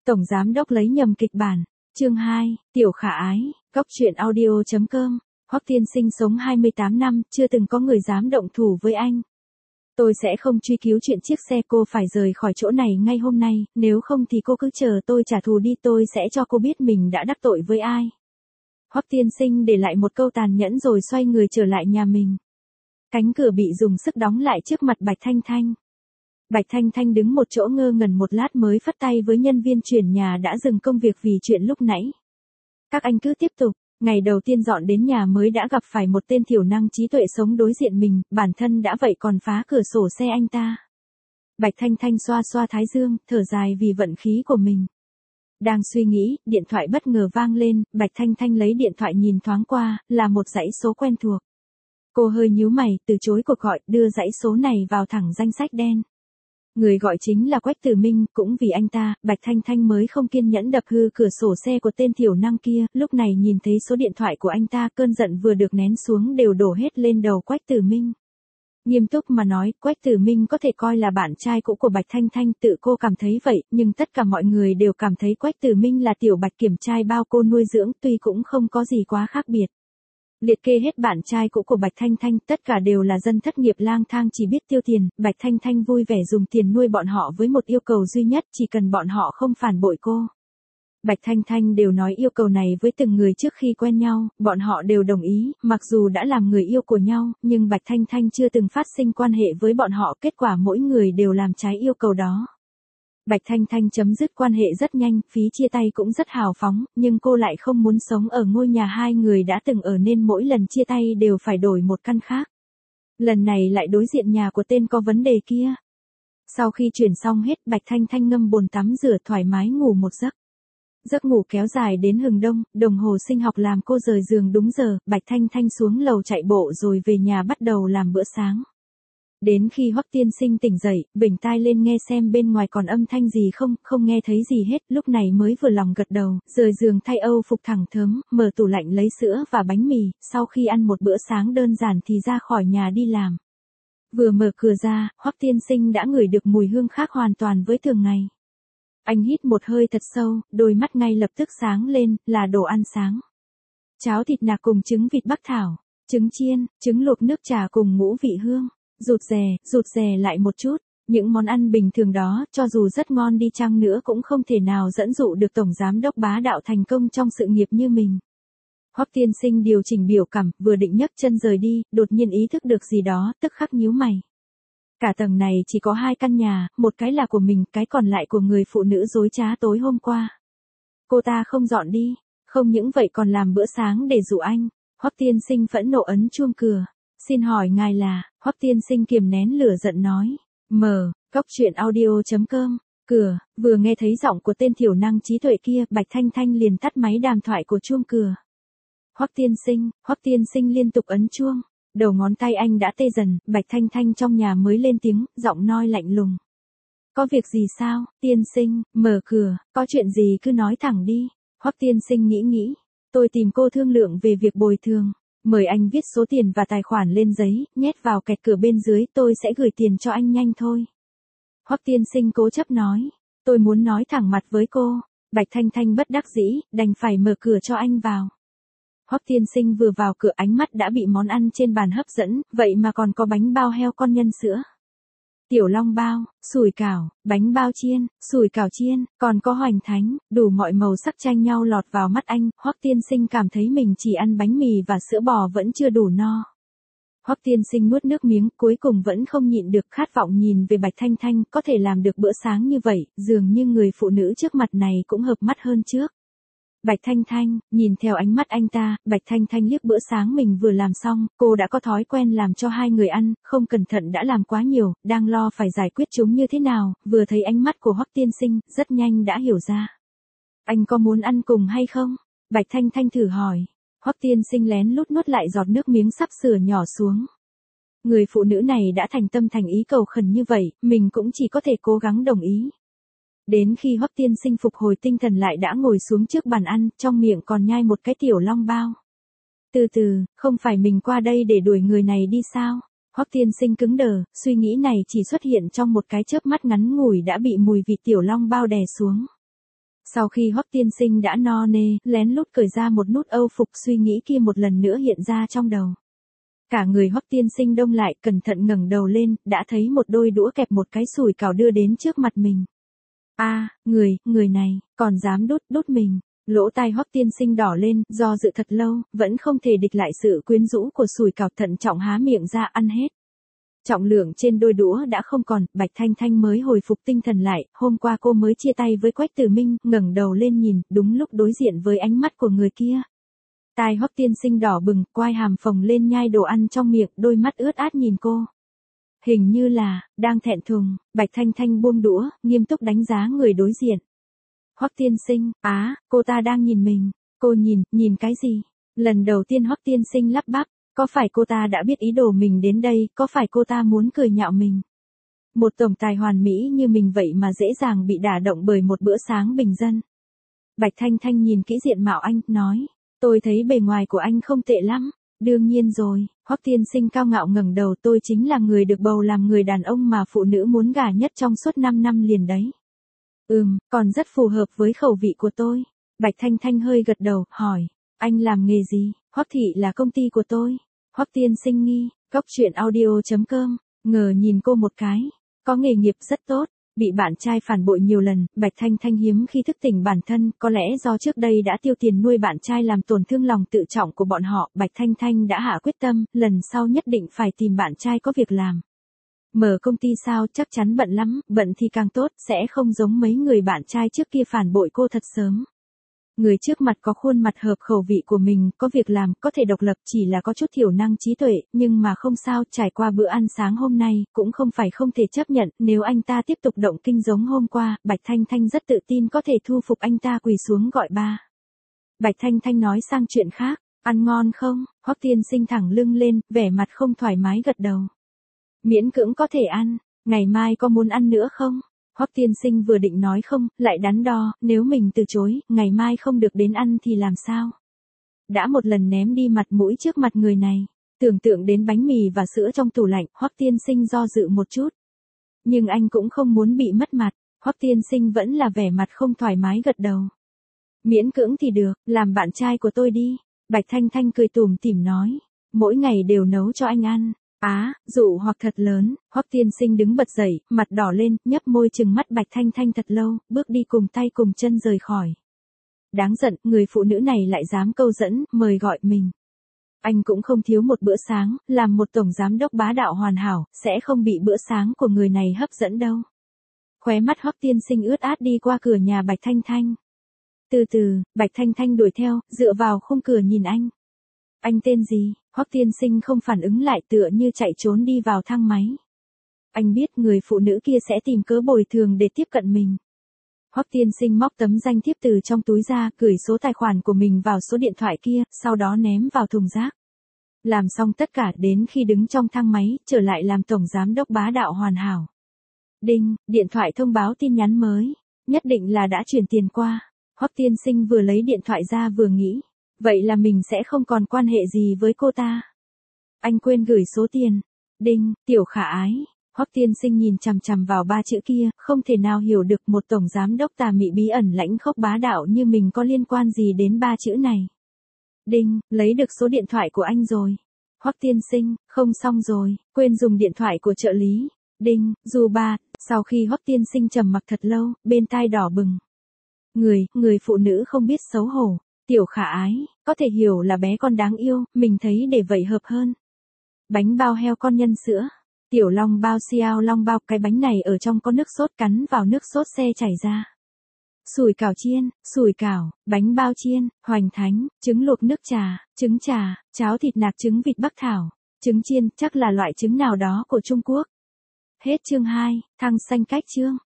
Tổng giám đốc lấy nhầm kịch bản. Chương 2, Tiểu Khả Ái, Cóc truyện audio.com. Hoắc Tiên Sinh sống 28 năm, chưa từng có người dám động thủ với anh. Tôi sẽ không truy cứu chuyện chiếc xe, cô phải rời khỏi chỗ này ngay hôm nay, nếu không thì cô cứ chờ tôi trả thù đi, tôi sẽ cho cô biết mình đã đắc tội với ai. Hoắc Tiên Sinh để lại một câu tàn nhẫn rồi xoay người trở lại nhà mình. Cánh cửa bị dùng sức đóng lại trước mặt Bạch Thanh Thanh. Bạch Thanh Thanh đứng một chỗ ngơ ngẩn một lát mới phất tay với nhân viên chuyển nhà đã dừng công việc vì chuyện lúc nãy. Các anh cứ tiếp tục. Ngày đầu tiên dọn đến nhà mới đã gặp phải một tên thiểu năng trí tuệ sống đối diện mình, bản thân đã vậy còn phá cửa sổ xe anh ta. Bạch Thanh Thanh xoa xoa thái dương, thở dài vì vận khí của mình. Đang suy nghĩ, điện thoại bất ngờ vang lên, Bạch Thanh Thanh lấy điện thoại nhìn thoáng qua, là một dãy số quen thuộc. Cô hơi nhíu mày, từ chối cuộc gọi, đưa dãy số này vào thẳng danh sách đen. Người gọi chính là Quách Tử Minh, cũng vì anh ta, Bạch Thanh Thanh mới không kiên nhẫn đập hư cửa sổ xe của tên thiểu năng kia, lúc này nhìn thấy số điện thoại của anh ta, cơn giận vừa được nén xuống đều đổ hết lên đầu Quách Tử Minh. Nghiêm túc mà nói, Quách Tử Minh có thể coi là bạn trai cũ của Bạch Thanh Thanh, tự cô cảm thấy vậy, nhưng tất cả mọi người đều cảm thấy Quách Tử Minh là tiểu Bạch Kiểm trai bao cô nuôi dưỡng, tuy cũng không có gì quá khác biệt. Liệt kê hết bạn trai cũ của Bạch Thanh Thanh, tất cả đều là dân thất nghiệp lang thang chỉ biết tiêu tiền, Bạch Thanh Thanh vui vẻ dùng tiền nuôi bọn họ với một yêu cầu duy nhất, chỉ cần bọn họ không phản bội cô. Bạch Thanh Thanh đều nói yêu cầu này với từng người trước khi quen nhau, bọn họ đều đồng ý, mặc dù đã làm người yêu của nhau, nhưng Bạch Thanh Thanh chưa từng phát sinh quan hệ với bọn họ, kết quả mỗi người đều làm trái yêu cầu đó. Bạch Thanh Thanh chấm dứt quan hệ rất nhanh, phí chia tay cũng rất hào phóng, nhưng cô lại không muốn sống ở ngôi nhà hai người đã từng ở nên mỗi lần chia tay đều phải đổi một căn khác. Lần này lại đối diện nhà của tên có vấn đề kia. Sau khi chuyển xong hết, Bạch Thanh Thanh ngâm bồn tắm rửa thoải mái ngủ một giấc. Giấc ngủ kéo dài đến hừng đông, đồng hồ sinh học làm cô rời giường đúng giờ, Bạch Thanh Thanh xuống lầu chạy bộ rồi về nhà bắt đầu làm bữa sáng. Đến khi Hoắc Tiên Sinh tỉnh dậy, vểnh tai lên nghe xem bên ngoài còn âm thanh gì không, không nghe thấy gì hết, lúc này mới vừa lòng gật đầu, rời giường thay âu phục thẳng thớm, mở tủ lạnh lấy sữa và bánh mì, sau khi ăn một bữa sáng đơn giản thì ra khỏi nhà đi làm. Vừa mở cửa ra, Hoắc Tiên Sinh đã ngửi được mùi hương khác hoàn toàn với thường ngày. Anh hít một hơi thật sâu, đôi mắt ngay lập tức sáng lên, là đồ ăn sáng. Cháo thịt nạc cùng trứng vịt Bắc Thảo, trứng chiên, trứng luộc nước trà cùng ngũ vị hương. Rụt rè lại một chút, những món ăn bình thường đó, cho dù rất ngon đi chăng nữa cũng không thể nào dẫn dụ được tổng giám đốc bá đạo thành công trong sự nghiệp như mình. Hoắc Tiên Sinh điều chỉnh biểu cảm, vừa định nhấc chân rời đi, đột nhiên ý thức được gì đó, tức khắc nhíu mày. Cả tầng này chỉ có 2 căn nhà, một cái là của mình, cái còn lại của người phụ nữ dối trá tối hôm qua. Cô ta không dọn đi, không những vậy còn làm bữa sáng để dụ anh. Hoắc Tiên Sinh phẫn nộ ấn chuông cửa. Xin hỏi ngài là, Hoắc Tiên Sinh kiềm nén lửa giận nói. Cóc truyện audio.com. Cửa, vừa nghe thấy giọng của tên thiểu năng trí tuệ kia, Bạch Thanh Thanh liền tắt máy đàm thoại của chuông cửa. Hoắc Tiên Sinh liên tục ấn chuông. Đầu ngón tay anh đã tê dần, Bạch Thanh Thanh trong nhà mới lên tiếng, giọng nói lạnh lùng. Có việc gì sao, Tiên Sinh, mở cửa, có chuyện gì cứ nói thẳng đi. Hoắc Tiên Sinh nghĩ, tôi tìm cô thương lượng về việc bồi thường. Mời anh viết số tiền và tài khoản lên giấy, nhét vào kẹt cửa bên dưới, tôi sẽ gửi tiền cho anh nhanh thôi. Hoắc Tiên Sinh cố chấp nói, tôi muốn nói thẳng mặt với cô. Bạch Thanh Thanh bất đắc dĩ, đành phải mở cửa cho anh vào. Hoắc Tiên Sinh vừa vào cửa ánh mắt đã bị món ăn trên bàn hấp dẫn, vậy mà còn có bánh bao heo con nhân sữa. Tiểu long bao, sủi cảo, bánh bao chiên, sủi cảo chiên, còn có hoành thánh, đủ mọi màu sắc tranh nhau lọt vào mắt anh. Hoắc Tiên Sinh cảm thấy mình chỉ ăn bánh mì và sữa bò vẫn chưa đủ no. Hoắc Tiên Sinh nuốt nước miếng, cuối cùng vẫn không nhịn được khát vọng nhìn về Bạch Thanh Thanh, có thể làm được bữa sáng như vậy, dường như người phụ nữ trước mặt này cũng hợp mắt hơn trước. Bạch Thanh Thanh, nhìn theo ánh mắt anh ta, Bạch Thanh Thanh liếc bữa sáng mình vừa làm xong, cô đã có thói quen làm cho 2 người ăn, không cẩn thận đã làm quá nhiều, đang lo phải giải quyết chúng như thế nào, vừa thấy ánh mắt của Hoắc Tiên Sinh, rất nhanh đã hiểu ra. Anh có muốn ăn cùng hay không? Bạch Thanh Thanh thử hỏi. Hoắc Tiên Sinh lén lút nuốt lại giọt nước miếng sắp sửa nhỏ xuống. Người phụ nữ này đã thành tâm thành ý cầu khẩn như vậy, mình cũng chỉ có thể cố gắng đồng ý. Đến khi Hoắc Tiên Sinh phục hồi tinh thần lại đã ngồi xuống trước bàn ăn, trong miệng còn nhai một cái tiểu long bao. Từ từ, không phải mình qua đây để đuổi người này đi sao? Hoắc Tiên Sinh cứng đờ, suy nghĩ này chỉ xuất hiện trong một cái chớp mắt ngắn ngủi đã bị mùi vị tiểu long bao đè xuống. Sau khi Hoắc tiên sinh đã no nê, lén lút cởi ra một nút âu phục, suy nghĩ kia một lần nữa hiện ra trong đầu. Cả người Hoắc tiên sinh đông lại, cẩn thận ngẩng đầu lên, đã thấy một đôi đũa kẹp một cái sủi cảo đưa đến trước mặt mình. Người này, còn dám đút mình. Lỗ tai Hoắc tiên sinh đỏ lên, do dự thật lâu, vẫn không thể địch lại sự quyến rũ của sủi cảo, thận trọng há miệng ra ăn hết. Trọng lượng trên đôi đũa đã không còn, Bạch Thanh Thanh mới hồi phục tinh thần lại, hôm qua cô mới chia tay với Quách Tử Minh, ngẩng đầu lên nhìn, đúng lúc đối diện với ánh mắt của người kia. Tai Hoắc tiên sinh đỏ bừng, quai hàm phồng lên nhai đồ ăn trong miệng, đôi mắt ướt át nhìn cô. Hình như là, đang thẹn thùng, Bạch Thanh Thanh buông đũa, nghiêm túc đánh giá người đối diện. Hoắc tiên sinh, cô ta đang nhìn mình. Cô nhìn cái gì? Lần đầu tiên Hoắc tiên sinh lắp bắp, có phải cô ta đã biết ý đồ mình đến đây, có phải cô ta muốn cười nhạo mình? Một tổng tài hoàn mỹ như mình vậy mà dễ dàng bị đả động bởi một bữa sáng bình dân. Bạch Thanh Thanh nhìn kỹ diện mạo anh, nói, tôi thấy bề ngoài của anh không tệ lắm. Đương nhiên rồi, Hoắc tiên sinh cao ngạo ngẩng đầu, tôi chính là người được bầu làm người đàn ông mà phụ nữ muốn gả nhất trong suốt 5 năm liền đấy. Còn rất phù hợp với khẩu vị của tôi. Bạch Thanh Thanh hơi gật đầu, hỏi, anh làm nghề gì? Hoắc thị là công ty của tôi. Hoắc tiên sinh nghi, coctruyện.audio.com, ngờ nhìn cô một cái, có nghề nghiệp rất tốt, bị bạn trai phản bội nhiều lần, Bạch Thanh Thanh hiếm khi thức tỉnh bản thân, có lẽ do trước đây đã tiêu tiền nuôi bạn trai làm tổn thương lòng tự trọng của bọn họ, Bạch Thanh Thanh đã hạ quyết tâm, lần sau nhất định phải tìm bạn trai có việc làm. Mở công ty sao, chắc chắn bận lắm, bận thì càng tốt, sẽ không giống mấy người bạn trai trước kia phản bội cô thật sớm. Người trước mặt có khuôn mặt hợp khẩu vị của mình, có việc làm, có thể độc lập, chỉ là có chút thiểu năng trí tuệ, nhưng mà không sao, trải qua bữa ăn sáng hôm nay, cũng không phải không thể chấp nhận, nếu anh ta tiếp tục động kinh giống hôm qua, Bạch Thanh Thanh rất tự tin có thể thu phục anh ta quỳ xuống gọi ba. Bạch Thanh Thanh nói sang chuyện khác, ăn ngon không? Hoắc tiên sinh thẳng lưng lên, vẻ mặt không thoải mái gật đầu. Miễn cưỡng có thể ăn, ngày mai có muốn ăn nữa không? Hoắc tiên sinh vừa định nói không, lại đắn đo, nếu mình từ chối, ngày mai không được đến ăn thì làm sao? Đã một lần ném đi mặt mũi trước mặt người này, tưởng tượng đến bánh mì và sữa trong tủ lạnh, Hoắc tiên sinh do dự một chút. Nhưng anh cũng không muốn bị mất mặt, Hoắc tiên sinh vẫn là vẻ mặt không thoải mái gật đầu. Miễn cưỡng thì được, làm bạn trai của tôi đi. Bạch Thanh Thanh cười tủm tỉm nói, mỗi ngày đều nấu cho anh ăn. Dụ hoặc thật lớn, Hoắc tiên sinh đứng bật dậy, mặt đỏ lên, nhấp môi trừng mắt Bạch Thanh Thanh thật lâu, bước đi cùng tay cùng chân rời khỏi. Đáng giận, người phụ nữ này lại dám câu dẫn, mời gọi mình. Anh cũng không thiếu một bữa sáng, làm một tổng giám đốc bá đạo hoàn hảo, sẽ không bị bữa sáng của người này hấp dẫn đâu. Khóe mắt Hoắc tiên sinh ướt át đi qua cửa nhà Bạch Thanh Thanh. Từ từ, Bạch Thanh Thanh đuổi theo, dựa vào khung cửa nhìn anh. Anh tên gì? Hoắc tiên sinh không phản ứng lại, tựa như chạy trốn đi vào thang máy. Anh biết người phụ nữ kia sẽ tìm cớ bồi thường để tiếp cận mình. Hoắc tiên sinh móc tấm danh thiếp từ trong túi ra, gửi số tài khoản của mình vào số điện thoại kia, sau đó ném vào thùng rác. Làm xong tất cả, đến khi đứng trong thang máy, trở lại làm tổng giám đốc bá đạo hoàn hảo. Đinh, điện thoại thông báo tin nhắn mới. Nhất định là đã chuyển tiền qua. Hoắc tiên sinh vừa lấy điện thoại ra vừa nghĩ. Vậy là mình sẽ không còn quan hệ gì với cô ta. Anh quên gửi số tiền. Đinh, tiểu khả ái. Hoắc tiên sinh nhìn chằm chằm vào ba chữ kia, không thể nào hiểu được một tổng giám đốc tà mị bí ẩn lãnh khốc bá đạo như mình có liên quan gì đến ba chữ này. Đinh, lấy được số điện thoại của anh rồi. Hoắc tiên sinh, không xong rồi, quên dùng điện thoại của trợ lý. Đinh, dù ba, sau khi Hoắc tiên sinh trầm mặc thật lâu, bên tai đỏ bừng. Người phụ nữ không biết xấu hổ. Tiểu khả ái, có thể hiểu là bé con đáng yêu, mình thấy để vậy hợp hơn. Bánh bao heo con nhân sữa. Tiểu long bao xiao long bao, cái bánh này ở trong có nước sốt, cắn vào nước sốt xe chảy ra. Sủi cảo chiên, sủi cảo, bánh bao chiên, hoành thánh, trứng luộc nước trà, cháo thịt nạc, trứng vịt Bắc Thảo, trứng chiên, chắc là loại trứng nào đó của Trung Quốc. Hết chương 2, thăng xanh cách chương.